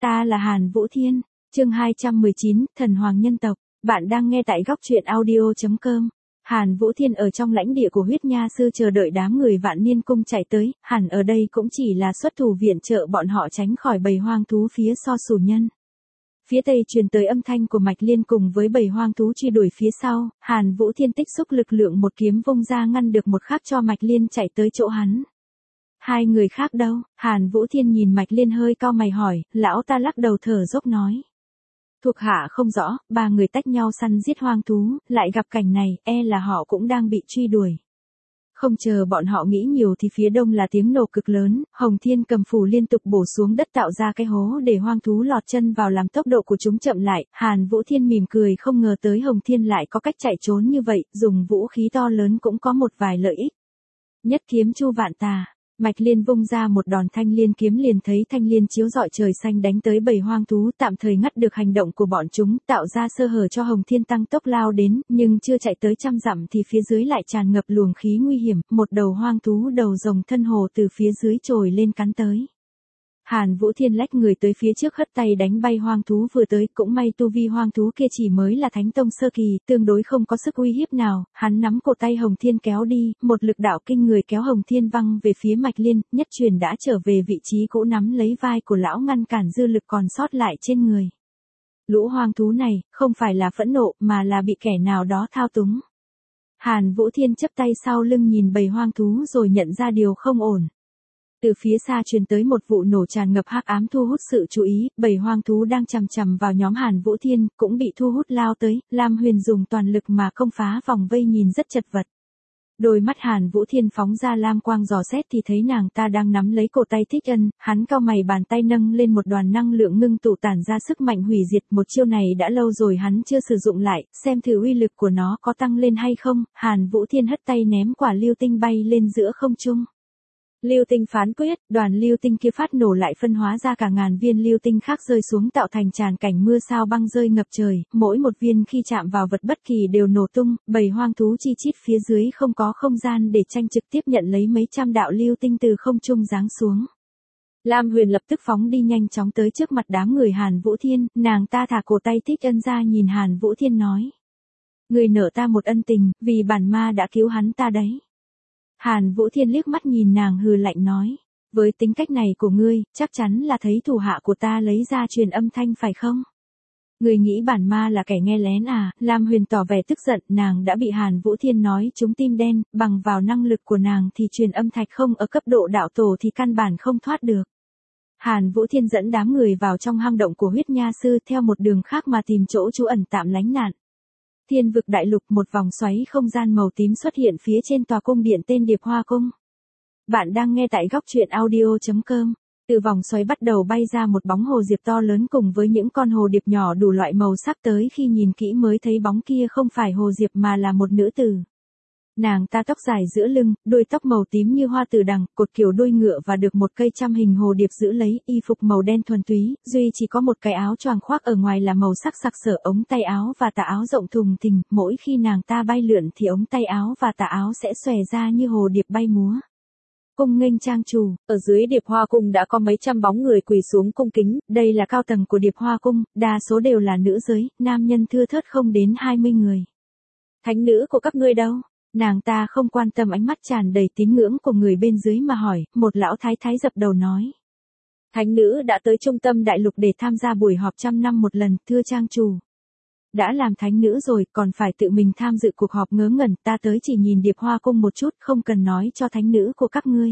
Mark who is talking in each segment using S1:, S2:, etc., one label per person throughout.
S1: Ta là Hàn Vũ Thiên, chương 219, Thần Hoàng Nhân Tộc. Bạn đang nghe tại góc truyện audio.com. Hàn Vũ Thiên ở trong lãnh địa của huyết nha sư chờ đợi đám người Vạn Niên Cung chạy tới, hẳn ở đây cũng chỉ là xuất thủ viện trợ bọn họ tránh khỏi bầy hoang thú phía so sủ nhân. Phía tây truyền tới âm thanh của Mạch Liên cùng với bầy hoang thú truy đuổi phía sau, Hàn Vũ Thiên tích xúc lực lượng một kiếm vung ra ngăn được một khắc cho Mạch Liên chạy tới chỗ hắn. Hai người khác đâu? Hàn Vũ Thiên nhìn Mạch Liên hơi cau mày hỏi, lão ta lắc đầu thở dốc nói. Thuộc hạ không rõ, ba người tách nhau săn giết hoang thú, lại gặp cảnh này, là họ cũng đang bị truy đuổi. Không chờ bọn họ nghĩ nhiều thì phía đông là tiếng nổ cực lớn, Hồng Thiên cầm phủ liên tục bổ xuống đất tạo ra cái hố để hoang thú lọt chân vào làm tốc độ của chúng chậm lại. Hàn Vũ Thiên mỉm cười không ngờ tới Hồng Thiên lại có cách chạy trốn như vậy, dùng vũ khí to lớn cũng có một vài lợi ích. Nhất kiếm chu vạn tà. Mạch Liên vung ra một đòn thanh liên kiếm liền thấy thanh liên chiếu rọi trời xanh đánh tới bầy hoang thú tạm thời ngắt được hành động của bọn chúng tạo ra sơ hở cho Hồng Thiên tăng tốc lao đến, nhưng chưa chạy tới trăm dặm thì phía dưới lại tràn ngập luồng khí nguy hiểm, một đầu hoang thú đầu rồng thân hồ từ phía dưới trồi lên cắn tới. Hàn Vũ Thiên lách người tới phía trước hất tay đánh bay hoang thú vừa tới, cũng may tu vi hoang thú kia chỉ mới là thánh tông sơ kỳ, tương đối không có sức uy hiếp nào, hắn nắm cổ tay Hồng Thiên kéo đi, một lực đạo kinh người kéo Hồng Thiên văng về phía Mạch Liên, nhất truyền đã trở về vị trí cũ nắm lấy vai của lão ngăn cản dư lực còn sót lại trên người. Lũ hoang thú này, không phải là phẫn nộ mà là bị kẻ nào đó thao túng. Hàn Vũ Thiên chắp tay sau lưng nhìn bầy hoang thú rồi nhận ra điều không ổn. Từ phía xa truyền tới một vụ nổ tràn ngập hắc ám thu hút sự chú ý, bầy hoang thú đang chằm chằm vào nhóm Hàn Vũ Thiên, cũng bị thu hút lao tới, Lam Huyền dùng toàn lực mà công phá vòng vây nhìn rất chật vật. Đôi mắt Hàn Vũ Thiên phóng ra lam quang dò xét thì thấy nàng ta đang nắm lấy cổ tay Thích Ân, hắn cau mày bàn tay nâng lên một đoàn năng lượng ngưng tụ tản ra sức mạnh hủy diệt, một chiêu này đã lâu rồi hắn chưa sử dụng lại, xem thử uy lực của nó có tăng lên hay không. Hàn Vũ Thiên hất tay ném quả lưu tinh bay lên giữa không trung. Lưu tinh phán quyết, đoàn lưu tinh kia phát nổ lại phân hóa ra cả ngàn viên lưu tinh khác rơi xuống tạo thành tràn cảnh mưa sao băng rơi ngập trời, mỗi một viên khi chạm vào vật bất kỳ đều nổ tung, bầy hoang thú chi chít phía dưới không có không gian để tranh trực tiếp nhận lấy mấy trăm đạo lưu tinh từ không trung giáng xuống. Lam Huyền lập tức phóng đi nhanh chóng tới trước mặt đám người Hàn Vũ Thiên, nàng ta thả cổ tay Thích Ân ra nhìn Hàn Vũ Thiên nói. Người nợ ta một ân tình, vì bản ma đã cứu hắn ta đấy. Hàn Vũ Thiên liếc mắt nhìn nàng hừ lạnh nói, với tính cách này của ngươi, chắc chắn là thấy thủ hạ của ta lấy ra truyền âm thanh phải không? Ngươi nghĩ bản ma là kẻ nghe lén à? Lam Huyền tỏ vẻ tức giận, nàng đã bị Hàn Vũ Thiên nói trúng tim đen, bằng vào năng lực của nàng thì truyền âm thạch không ở cấp độ đạo tổ thì căn bản không thoát được. Hàn Vũ Thiên dẫn đám người vào trong hang động của huyết nha sư theo một đường khác mà tìm chỗ trú ẩn tạm lánh nạn. Thiên vực đại lục, một vòng xoáy không gian màu tím xuất hiện phía trên tòa cung điện tên Điệp Hoa Cung. Bạn đang nghe tại góc truyện audio.com. Từ vòng xoáy bắt đầu bay ra một bóng hồ diệp to lớn cùng với những con hồ điệp nhỏ đủ loại màu sắc, tới khi nhìn kỹ mới thấy bóng kia không phải hồ diệp mà là một nữ tử. Nàng ta tóc dài giữa lưng, đuôi tóc màu tím như hoa tử đằng, cột kiểu đuôi ngựa và được một cây trăm hình hồ điệp giữ lấy, y phục màu đen thuần túy, duy chỉ có một cái áo choàng khoác ở ngoài là màu sắc sặc sỡ, ống tay áo và tà áo rộng thùng thình, mỗi khi nàng ta bay lượn thì ống tay áo và tà áo sẽ xòe ra như hồ điệp bay múa. Cung nghênh trang chủ, ở dưới Điệp Hoa Cung đã có mấy trăm bóng người quỳ xuống cung kính, đây là cao tầng của Điệp Hoa Cung, đa số đều là nữ giới, nam nhân thưa thớt không đến 20 người. Thánh nữ của các ngươi đâu? Nàng ta không quan tâm ánh mắt tràn đầy tín ngưỡng của người bên dưới mà hỏi, một lão thái thái dập đầu nói. Thánh nữ đã tới trung tâm đại lục để tham gia buổi họp trăm năm một lần, thưa trang chủ. Đã làm thánh nữ rồi, còn phải tự mình tham dự cuộc họp ngớ ngẩn, ta tới chỉ nhìn Điệp Hoa Cung một chút, không cần nói cho thánh nữ của các ngươi.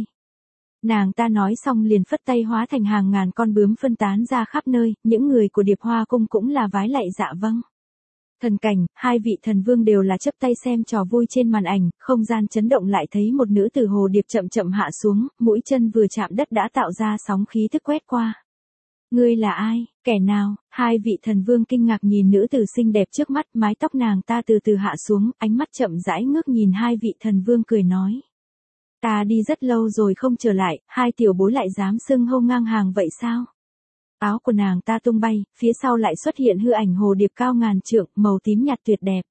S1: Nàng ta nói xong liền phất tay hóa thành hàng ngàn con bướm phân tán ra khắp nơi, những người của Điệp Hoa Cung cũng là vái lạy dạ vâng. Thần cảnh, hai vị thần vương đều là chấp tay xem trò vui trên màn ảnh, không gian chấn động lại thấy một nữ tử hồ điệp chậm chậm hạ xuống, mũi chân vừa chạm đất đã tạo ra sóng khí tức quét qua. Ngươi là ai, kẻ nào? Hai vị thần vương kinh ngạc nhìn nữ tử xinh đẹp trước mắt, mái tóc nàng ta từ từ hạ xuống, ánh mắt chậm rãi ngước nhìn hai vị thần vương cười nói. Ta đi rất lâu rồi không trở lại, hai tiểu bối lại dám xưng hô ngang hàng vậy sao? Áo của nàng ta tung bay, phía sau lại xuất hiện hư ảnh hồ điệp cao ngàn trượng, màu tím nhạt tuyệt đẹp.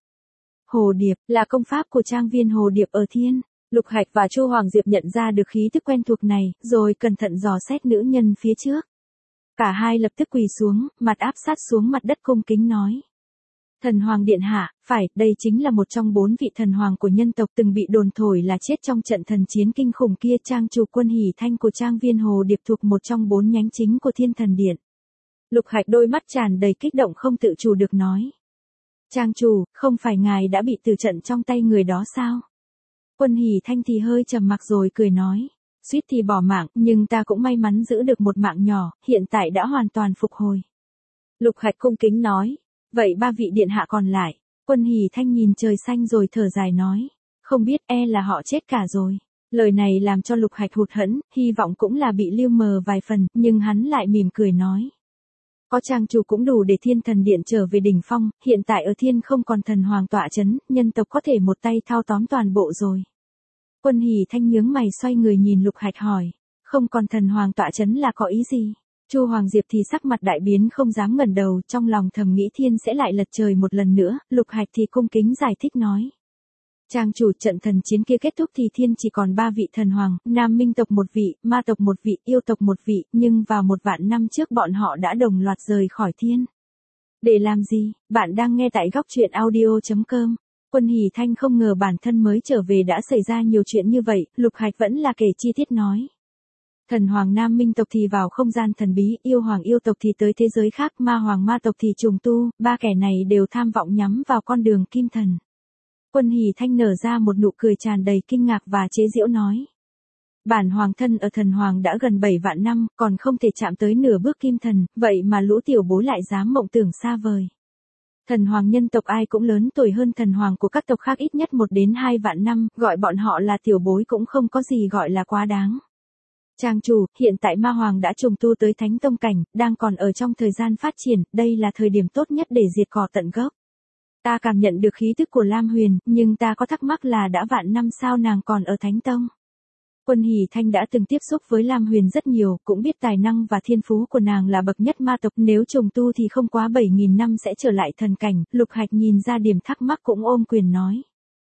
S1: Hồ điệp, là công pháp của trang viên hồ điệp ở thiên. Lục Hạch và Chu Hoàng Diệp nhận ra được khí tức quen thuộc này, rồi cẩn thận dò xét nữ nhân phía trước. Cả hai lập tức quỳ xuống, mặt áp sát xuống mặt đất cung kính nói. Thần Hoàng Điện Hạ, phải, đây chính là một trong 4 vị thần hoàng của nhân tộc từng bị đồn thổi là chết trong trận thần chiến kinh khủng kia. Trang chủ Quân Hỷ Thanh của Trang viên Hồ Điệp thuộc một trong 4 nhánh chính của Thiên Thần Điện. Lục Hạch đôi mắt tràn đầy kích động không tự chủ được nói. Trang chủ, không phải ngài đã bị từ trận trong tay người đó sao? Quân Hỷ Thanh thì hơi trầm mặc rồi cười nói. Suýt thì bỏ mạng, nhưng ta cũng may mắn giữ được một mạng nhỏ, hiện tại đã hoàn toàn phục hồi. Lục Hạch cung kính nói. Vậy 3 vị điện hạ còn lại? Quân Hỷ Thanh nhìn trời xanh rồi thở dài nói. Không biết, là họ chết cả rồi. Lời này làm cho Lục Hạch hụt hẫng, hy vọng cũng là bị lưu mờ vài phần, nhưng hắn lại mỉm cười nói. Có trang chủ cũng đủ để Thiên Thần Điện trở về đỉnh phong, hiện tại ở thiên không còn thần hoàng tọa chấn, nhân tộc có thể một tay thao tóm toàn bộ rồi. Quân Hỷ Thanh nhướng mày xoay người nhìn Lục Hạch hỏi. Không còn thần hoàng tọa chấn là có ý gì? Chu Hoàng Diệp thì sắc mặt đại biến không dám ngẩng đầu, trong lòng thầm nghĩ thiên sẽ lại lật trời một lần nữa. Lục Hạch thì cung kính giải thích nói. Trang chủ, trận thần chiến kia kết thúc thì thiên chỉ còn 3 vị thần hoàng, Nam Minh tộc 1 vị, Ma tộc 1 vị, Yêu tộc 1 vị, nhưng vào 1 vạn năm trước bọn họ đã đồng loạt rời khỏi thiên. Để làm gì? Bạn đang nghe tại góc truyện audio.com. Quân Hỷ Thanh không ngờ bản thân mới trở về đã xảy ra nhiều chuyện như vậy, Lục Hạch vẫn là kể chi tiết nói. Thần Hoàng Nam Minh tộc thì vào không gian thần bí, Yêu Hoàng Yêu tộc thì tới thế giới khác, Ma Hoàng Ma tộc thì trùng tu, 3 kẻ này đều tham vọng nhắm vào con đường kim thần. Quân Hỷ Thanh nở ra một nụ cười tràn đầy kinh ngạc và chế giễu nói. Bản hoàng thân ở thần hoàng đã gần 7 vạn năm, còn không thể chạm tới nửa bước kim thần, vậy mà lũ tiểu bối lại dám mộng tưởng xa vời. Thần hoàng nhân tộc ai cũng lớn tuổi hơn thần hoàng của các tộc khác ít nhất 1 đến 2 vạn năm, gọi bọn họ là tiểu bối cũng không có gì gọi là quá đáng. Trang chủ, hiện tại Ma Hoàng đã trùng tu tới Thánh Tông cảnh, đang còn ở trong thời gian phát triển, đây là thời điểm tốt nhất để diệt cỏ tận gốc. Ta cảm nhận được khí tức của Lam Huyền, nhưng ta có thắc mắc là đã vạn năm sao nàng còn ở Thánh Tông. Quân Hỷ Thanh đã từng tiếp xúc với Lam Huyền rất nhiều, cũng biết tài năng và thiên phú của nàng là bậc nhất ma tộc, nếu trùng tu thì không quá 7.000 năm sẽ trở lại thần cảnh. Lục Hạch nhìn ra điểm thắc mắc cũng ôm quyền nói.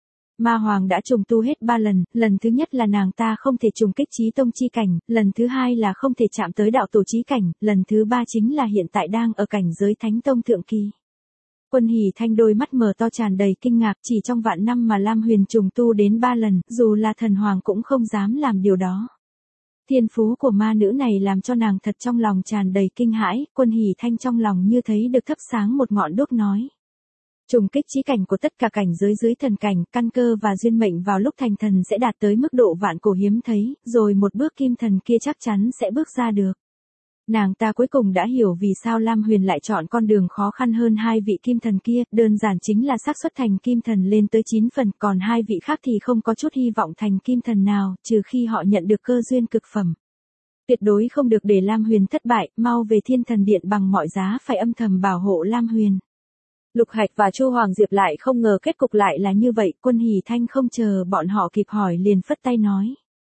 S1: Ma Hoàng đã trùng tu hết 3 lần, lần thứ nhất là nàng ta không thể trùng kích chí tông chi cảnh, lần thứ hai là không thể chạm tới đạo tổ chí cảnh, lần thứ 3 chính là hiện tại đang ở cảnh giới Thánh Tông thượng kỳ. Quân Hỷ Thanh đôi mắt mở to tràn đầy kinh ngạc, chỉ trong vạn năm mà Lam Huyền trùng tu đến 3 lần, dù là thần hoàng cũng không dám làm điều đó. Thiên phú của ma nữ này làm cho nàng thật trong lòng tràn đầy kinh hãi, Quân Hỷ Thanh trong lòng như thấy được thắp sáng một ngọn đuốc nói. Trùng kích chí cảnh của tất cả cảnh giới dưới thần cảnh, căn cơ và duyên mệnh vào lúc thành thần sẽ đạt tới mức độ vạn cổ hiếm thấy, rồi một bước kim thần kia chắc chắn sẽ bước ra được. Nàng ta cuối cùng đã hiểu vì sao Lam Huyền lại chọn con đường khó khăn hơn 2 vị kim thần kia, đơn giản chính là xác suất thành kim thần lên tới 9 phần, còn 2 vị khác thì không có chút hy vọng thành kim thần nào, trừ khi họ nhận được cơ duyên cực phẩm. Tuyệt đối không được để Lam Huyền thất bại, mau về Thiên Thần Điện bằng mọi giá phải âm thầm bảo hộ Lam Huyền. Lục Hạch và Chu Hoàng Diệp lại không ngờ kết cục lại là như vậy, Quân Hỷ Thanh không chờ bọn họ kịp hỏi liền phất tay nói.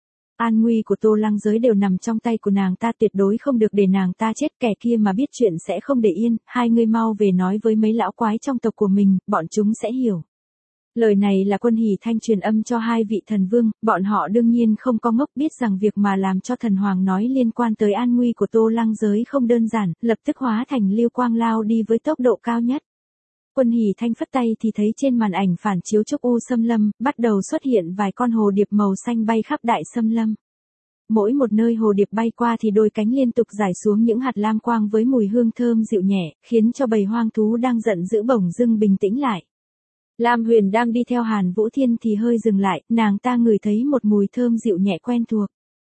S1: An nguy của Tô Lăng Giới đều nằm trong tay của nàng ta, tuyệt đối không được để nàng ta chết, kẻ kia mà biết chuyện sẽ không để yên, hai người mau về nói với mấy lão quái trong tộc của mình, bọn chúng sẽ hiểu. Lời này là Quân Hỷ Thanh truyền âm cho 2 vị thần vương, bọn họ đương nhiên không có ngốc, biết rằng việc mà làm cho thần hoàng nói liên quan tới an nguy của Tô Lăng Giới không đơn giản, lập tức hóa thành lưu quang lao đi với tốc độ cao nhất. Quân Hỷ Thanh phất tay thì thấy trên màn ảnh phản chiếu Trúc U Xâm Lâm, bắt đầu xuất hiện vài con hồ điệp màu xanh bay khắp đại xâm lâm. Mỗi một nơi hồ điệp bay qua thì đôi cánh liên tục rải xuống những hạt lam quang với mùi hương thơm dịu nhẹ, khiến cho bầy hoang thú đang giận dữ bỗng dưng bình tĩnh lại. Lam Huyền đang đi theo Hàn Vũ Thiên thì hơi dừng lại, nàng ta ngửi thấy một mùi thơm dịu nhẹ quen thuộc.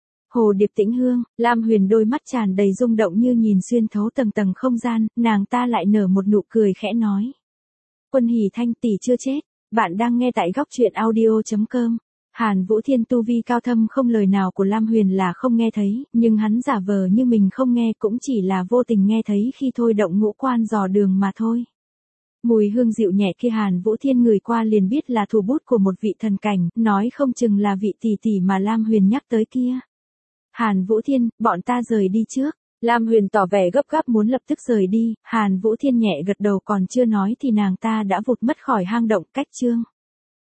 S1: Hồ điệp tĩnh hương, Lam Huyền đôi mắt tràn đầy rung động như nhìn xuyên thấu tầng tầng không gian, nàng ta lại nở một nụ cười khẽ nói. Quân Hỷ Thanh tỷ chưa chết, bạn đang nghe tại góc truyện audio.com. Hàn Vũ Thiên tu vi cao thâm không lời nào của Lam Huyền là không nghe thấy, nhưng hắn giả vờ như mình không nghe cũng chỉ là vô tình nghe thấy khi thôi động ngũ quan dò đường mà thôi. Mùi hương dịu nhẹ kia Hàn Vũ Thiên ngửi qua liền biết là thủ bút của một vị thần cảnh, nói không chừng là vị tỷ tỷ mà Lam Huyền nhắc tới kia. Hàn Vũ Thiên, bọn ta rời đi trước. Lam Huyền tỏ vẻ gấp gáp muốn lập tức rời đi, Hàn Vũ Thiên nhẹ gật đầu còn chưa nói thì nàng ta đã vụt mất khỏi hang động cách chương.